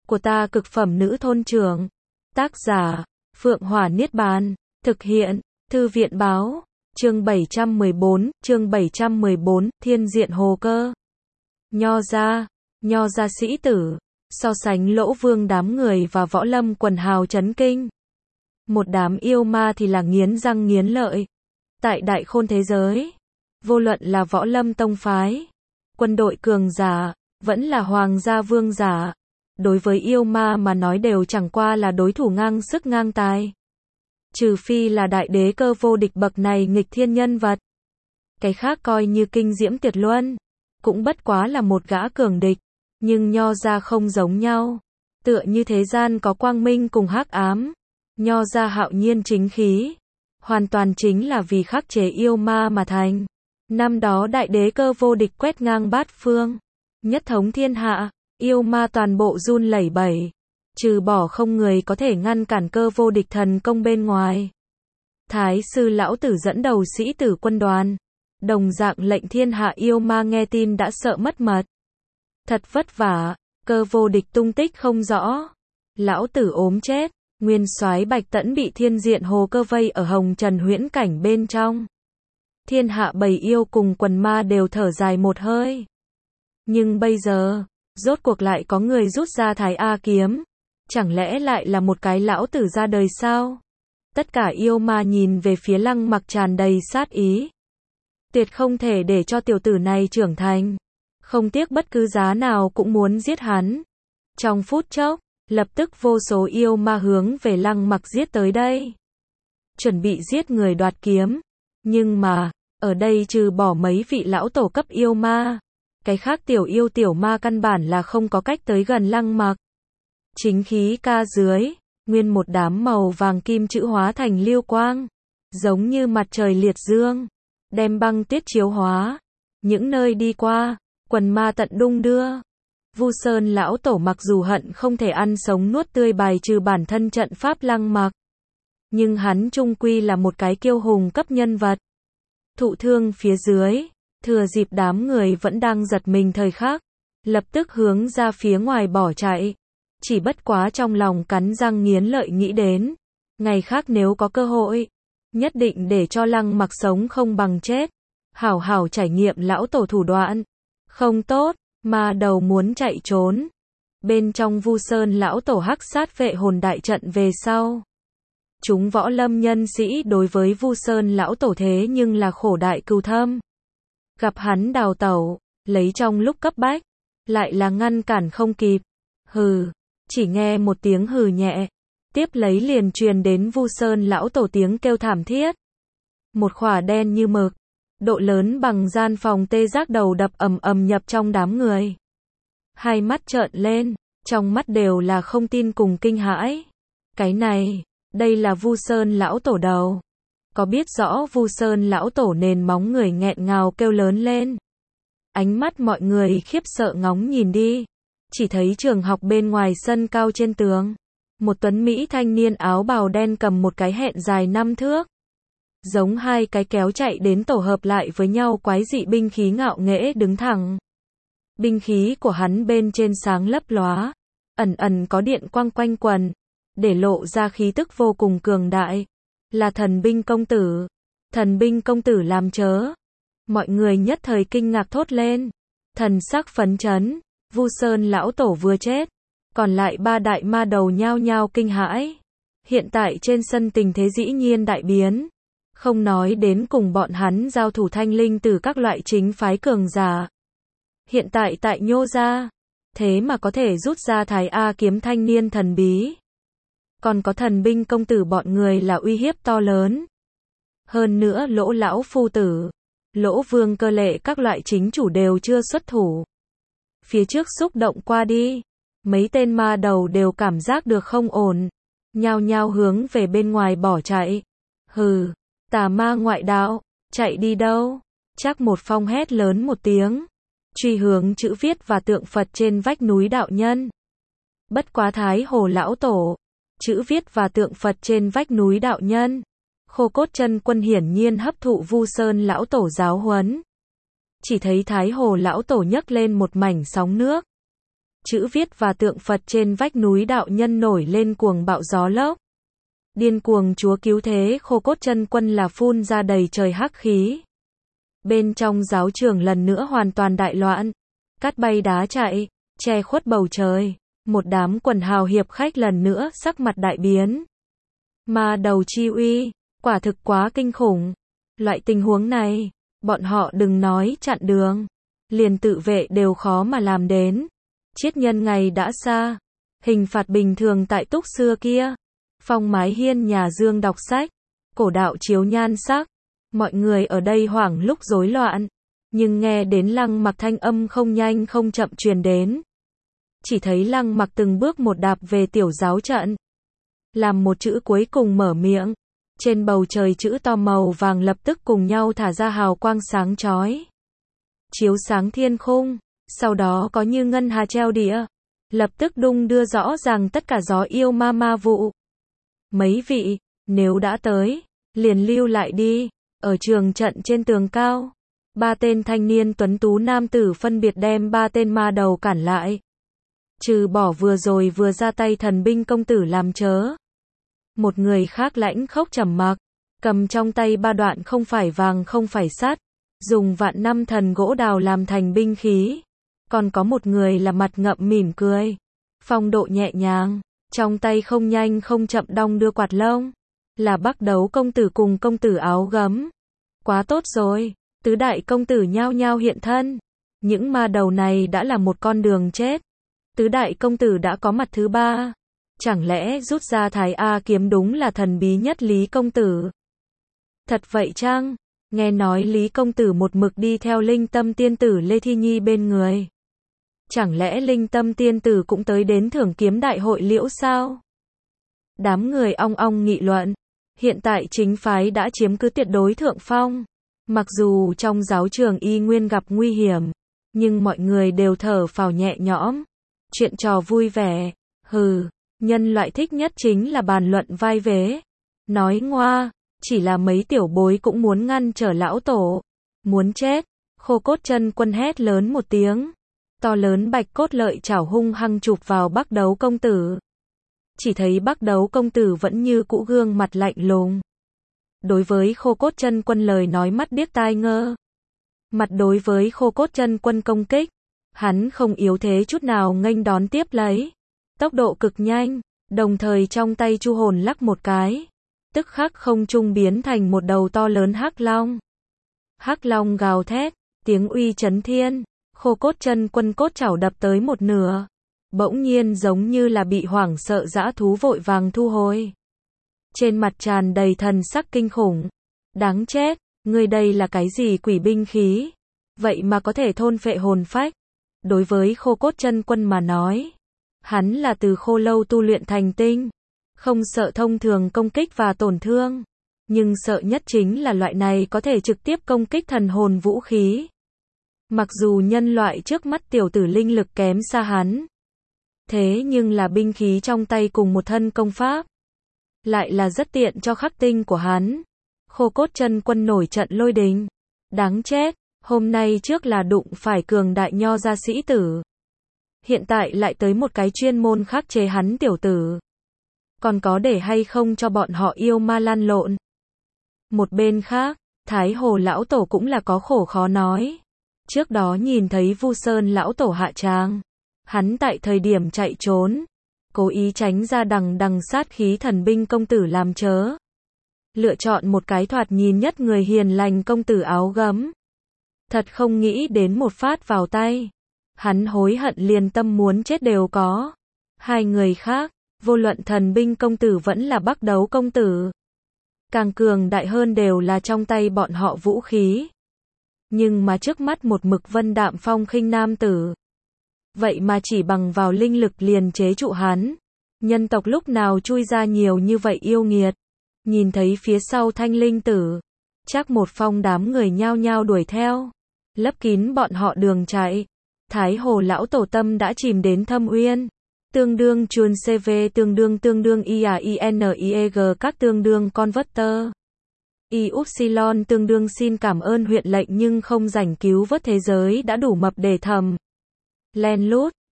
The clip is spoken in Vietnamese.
của ta cực phẩm nữ thôn trưởng. Tác giả, Phượng Hỏa Niết Bàn. Thực hiện, Thư viện Báo. Chương 714, Thiên Diện Hồ Cơ. Nho gia sĩ tử, so sánh Lỗ Vương đám người và võ lâm quần hào chấn kinh. Một đám yêu ma thì là nghiến răng nghiến lợi. Tại đại khôn thế giới, vô luận là võ lâm tông phái, quân đội cường giả, vẫn là hoàng gia vương giả, đối với yêu ma mà nói đều chẳng qua là đối thủ ngang sức ngang tài. Trừ phi là đại đế cơ vô địch bậc này nghịch thiên nhân vật. Cái khác coi như kinh diễm tuyệt luân, cũng bất quá là một gã cường địch. Nhưng Nho gia không giống nhau. Tựa như thế gian có quang minh cùng hắc ám, Nho gia hạo nhiên chính khí, hoàn toàn chính là vì khắc chế yêu ma mà thành. Năm đó đại đế cơ vô địch quét ngang bát phương, nhất thống thiên hạ, yêu ma toàn bộ run lẩy bẩy, trừ bỏ không người có thể ngăn cản cơ vô địch thần công bên ngoài. Thái sư lão tử dẫn đầu sĩ tử quân đoàn, đồng dạng lệnh thiên hạ yêu ma nghe tin đã sợ mất mật. Thật vất vả, cơ vô địch tung tích không rõ. Lão tử ốm chết, nguyên soái Bạch Tẫn bị Thiên Diện Hồ Cơ vây ở hồng trần huyễn cảnh bên trong. Thiên hạ bầy yêu cùng quần ma đều thở dài một hơi. Nhưng bây giờ, rốt cuộc lại có người rút ra Thái A kiếm. Chẳng lẽ lại là một cái lão tử ra đời sao? Tất cả yêu ma nhìn về phía Lăng Mặc tràn đầy sát ý. Tuyệt không thể để cho tiểu tử này trưởng thành. Không tiếc bất cứ giá nào cũng muốn giết hắn. Trong phút chốc, lập tức vô số yêu ma hướng về Lăng Mặc giết tới đây. Chuẩn bị giết người đoạt kiếm. Nhưng mà, ở đây trừ bỏ mấy vị lão tổ cấp yêu ma, cái khác tiểu yêu tiểu ma căn bản là không có cách tới gần Lăng Mặc. Chính khí ca dưới, nguyên một đám màu vàng kim chữ hóa thành lưu quang, giống như mặt trời liệt dương, đem băng tuyết chiếu hóa. Những nơi đi qua, quần ma tận đung đưa. Vu Sơn lão tổ mặc dù hận không thể ăn sống nuốt tươi bài trừ bản thân trận pháp Lăng Mặc, nhưng hắn chung quy là một cái kiêu hùng cấp nhân vật. Thụ thương phía dưới, thừa dịp đám người vẫn đang giật mình thời khắc, lập tức hướng ra phía ngoài bỏ chạy. Chỉ bất quá trong lòng cắn răng nghiến lợi nghĩ đến, ngày khác nếu có cơ hội, nhất định để cho Lăng Mặc sống không bằng chết, hảo hảo trải nghiệm lão tổ thủ đoạn. Không tốt, ma đầu muốn chạy trốn. Bên trong Vu Sơn lão tổ hắc sát vệ hồn đại trận về sau. Chúng võ lâm nhân sĩ đối với Vu Sơn lão tổ thế nhưng là khổ đại cừu thâm. Gặp hắn đào tẩu, lấy trong lúc cấp bách, lại là ngăn cản không kịp. Hừ, chỉ nghe một tiếng hừ nhẹ, tiếp lấy liền truyền đến Vu Sơn lão tổ tiếng kêu thảm thiết. Một khỏa đen như mực, độ lớn bằng gian phòng tê giác đầu đập ầm ầm nhập trong đám người. Hai mắt trợn lên, trong mắt đều là không tin cùng kinh hãi. Cái này, đây là Vu Sơn lão tổ đầu. Có biết rõ Vu Sơn lão tổ nền móng người nghẹn ngào kêu lớn lên. Ánh mắt mọi người khiếp sợ ngóng nhìn đi. Chỉ thấy trường học bên ngoài sân cao trên tường, một tuấn mỹ thanh niên áo bào đen cầm một cái hẹn dài 5 thước. Giống hai cái kéo chạy đến tổ hợp lại với nhau quái dị binh khí ngạo nghễ đứng thẳng. Binh khí của hắn bên trên sáng lấp lóa, ẩn ẩn có điện quang quanh quần, để lộ ra khí tức vô cùng cường đại. Là thần binh công tử. Thần binh công tử làm chớ. Mọi người nhất thời kinh ngạc thốt lên. Thần sắc phấn chấn. Vu Sơn lão tổ vừa chết, còn lại ba đại ma đầu nhao nhao kinh hãi. Hiện tại trên sân tình thế dĩ nhiên đại biến. Không nói đến cùng bọn hắn giao thủ thanh linh từ các loại chính phái cường giả. Hiện tại tại Nhô gia, thế mà có thể rút ra Thái A kiếm thanh niên thần bí. Còn có thần binh công tử bọn người là uy hiếp to lớn. Hơn nữa Lỗ lão phu tử, Lỗ Vương Cơ Lệ các loại chính chủ đều chưa xuất thủ. Phía trước xúc động qua đi, mấy tên ma đầu đều cảm giác được không ổn, nhao nhao hướng về bên ngoài bỏ chạy. Hừ, tà ma ngoại đạo, chạy đi đâu? Trác Một Phong hét lớn một tiếng, truy hướng chữ viết và tượng Phật trên vách núi đạo nhân. Bất quá Thái Hồ lão tổ, chữ viết và tượng Phật trên vách núi đạo nhân. Khô Cốt Chân Quân hiển nhiên hấp thụ Vu Sơn lão tổ giáo huấn. Chỉ thấy Thái Hồ lão tổ nhấc lên một mảnh sóng nước. chữ viết và tượng Phật trên vách núi đạo nhân nổi lên cuồng bạo gió lốc. Điên cuồng Chúa cứu thế Khô Cốt Chân Quân là phun ra đầy trời hắc khí. Bên trong giáo trường lần nữa hoàn toàn đại loạn, cát bay đá chạy, che khuất bầu trời. Một đám quần hào hiệp khách lần nữa sắc mặt đại biến. Ma đầu chi uy, quả thực quá kinh khủng. Loại tình huống này, bọn họ đừng nói chặn đường, liền tự vệ đều khó mà làm đến. Chiết nhân ngày đã xa, hình phạt bình thường tại túc xưa kia. Phong mái hiên nhà Dương đọc sách, cổ đạo chiếu nhan sắc. Mọi người ở đây hoảng lúc rối loạn, nhưng nghe đến Lăng Mặc thanh âm không nhanh không chậm truyền đến. Chỉ thấy Lăng Mặc từng bước một đạp về tiểu giáo trận, làm một chữ cuối cùng mở miệng. Trên bầu trời chữ to màu vàng lập tức cùng nhau thả ra hào quang sáng chói, chiếu sáng thiên khung, sau đó có như ngân hà treo địa, lập tức đung đưa rõ ràng tất cả gió yêu ma vụ. Mấy vị, nếu đã tới, liền lưu lại đi. Ở trường trận trên tường cao, 3 tên thanh niên tuấn tú nam tử phân biệt đem 3 tên ma đầu cản lại. Trừ bỏ vừa rồi vừa ra tay thần binh công tử làm chớ. Một người khác lãnh khốc trầm mặc, cầm trong tay 3 đoạn không phải vàng không phải sắt, dùng vạn năm thần gỗ đào làm thành binh khí. Còn có một người là mặt ngậm mỉm cười, phong độ nhẹ nhàng, trong tay không nhanh không chậm đong đưa quạt lông. Là Bắc Đấu công tử cùng công tử áo gấm. Quá tốt rồi, tứ đại công tử nhao nhao hiện thân. Những ma đầu này đã là một con đường chết. Tứ đại công tử đã có mặt thứ 3. Chẳng lẽ rút ra Thái A kiếm đúng là thần bí nhất Lý công tử? Thật vậy chăng? Nghe nói Lý công tử một mực đi theo Linh Tâm tiên tử Lê Thi Nhi bên người. Chẳng lẽ Linh Tâm tiên tử cũng tới đến thưởng kiếm đại hội liễu sao? Đám người ong ong nghị luận. Hiện tại chính phái đã chiếm cứ tuyệt đối thượng phong. Mặc dù trong giáo trường y nguyên gặp nguy hiểm, nhưng mọi người đều thở phào nhẹ nhõm. Chuyện trò vui vẻ. Hừ, nhân loại thích nhất chính là bàn luận vai vế. Nói ngoa, chỉ là mấy tiểu bối cũng muốn ngăn trở lão tổ. Muốn chết. Khô Cốt Chân Quân hét lớn một tiếng. To lớn bạch cốt lợi chảo hung hăng chụp vào Bắc Đấu công tử. Chỉ thấy Bắc Đấu công tử vẫn như cũ gương mặt lạnh lùng. Đối với Khô Cốt Chân Quân lời nói mắt điếc tai ngơ. Mặt đối với Khô Cốt Chân Quân công kích, hắn không yếu thế chút nào nghênh đón tiếp lấy. Tốc độ cực nhanh, đồng thời trong tay chu hồn lắc một cái. Tức khắc không trung biến thành một đầu to lớn hắc long. Hắc long gào thét, tiếng uy chấn thiên. Khô Cốt Chân Quân cốt chảo đập tới một nửa. Bỗng nhiên giống như là bị hoảng sợ dã thú vội vàng thu hồi. Trên mặt tràn đầy thần sắc kinh khủng. Đáng chết, ngươi đây là cái gì quỷ binh khí? Vậy mà có thể thôn phệ hồn phách. Đối với Khô Cốt Chân Quân mà nói, hắn là từ khô lâu tu luyện thành tinh, không sợ thông thường công kích và tổn thương, nhưng sợ nhất chính là loại này có thể trực tiếp công kích thần hồn vũ khí. Mặc dù nhân loại trước mắt tiểu tử linh lực kém xa hắn, thế nhưng là binh khí trong tay cùng một thân công pháp, lại là rất tiện cho khắc tinh của hắn. Khô Cốt Chân Quân nổi trận lôi đình. Đáng chết, hôm nay trước là đụng phải cường đại nho gia sĩ tử, hiện tại lại tới một cái chuyên môn khắc chế hắn tiểu tử. Còn có để hay không cho bọn họ yêu ma lăn lộn? Một bên khác, Thái Hồ lão tổ cũng là có khổ khó nói. Trước đó nhìn thấy Vu Sơn lão tổ hạ tràng, hắn tại thời điểm chạy trốn, cố ý tránh ra đằng sát khí thần binh công tử làm chớ. Lựa chọn một cái thoạt nhìn nhất người hiền lành công tử áo gấm. Thật không nghĩ đến một phát vào tay. Hắn hối hận liền tâm muốn chết đều có. Hai người khác, vô luận thần binh công tử vẫn là Bắc Đấu công tử, càng cường đại hơn đều là trong tay bọn họ vũ khí. Nhưng mà trước mắt một mực vân đạm phong khinh nam tử, vậy mà chỉ bằng vào linh lực liền chế trụ hắn. Nhân tộc lúc nào chui ra nhiều như vậy yêu nghiệt. Nhìn thấy phía sau Thanh Linh tử, chắc một phong đám người nhao nhao đuổi theo, lấp kín bọn họ đường chạy. Thái Hồ lão tổ tâm đã chìm đến thâm uyên. Tương đương chuồn CV tương đương IAINIEG các tương đương converter. Upsilon tương đương xin cảm ơn huyện lệnh nhưng không rảnh cứu vớt thế giới đã đủ mập để thầm. Len lút,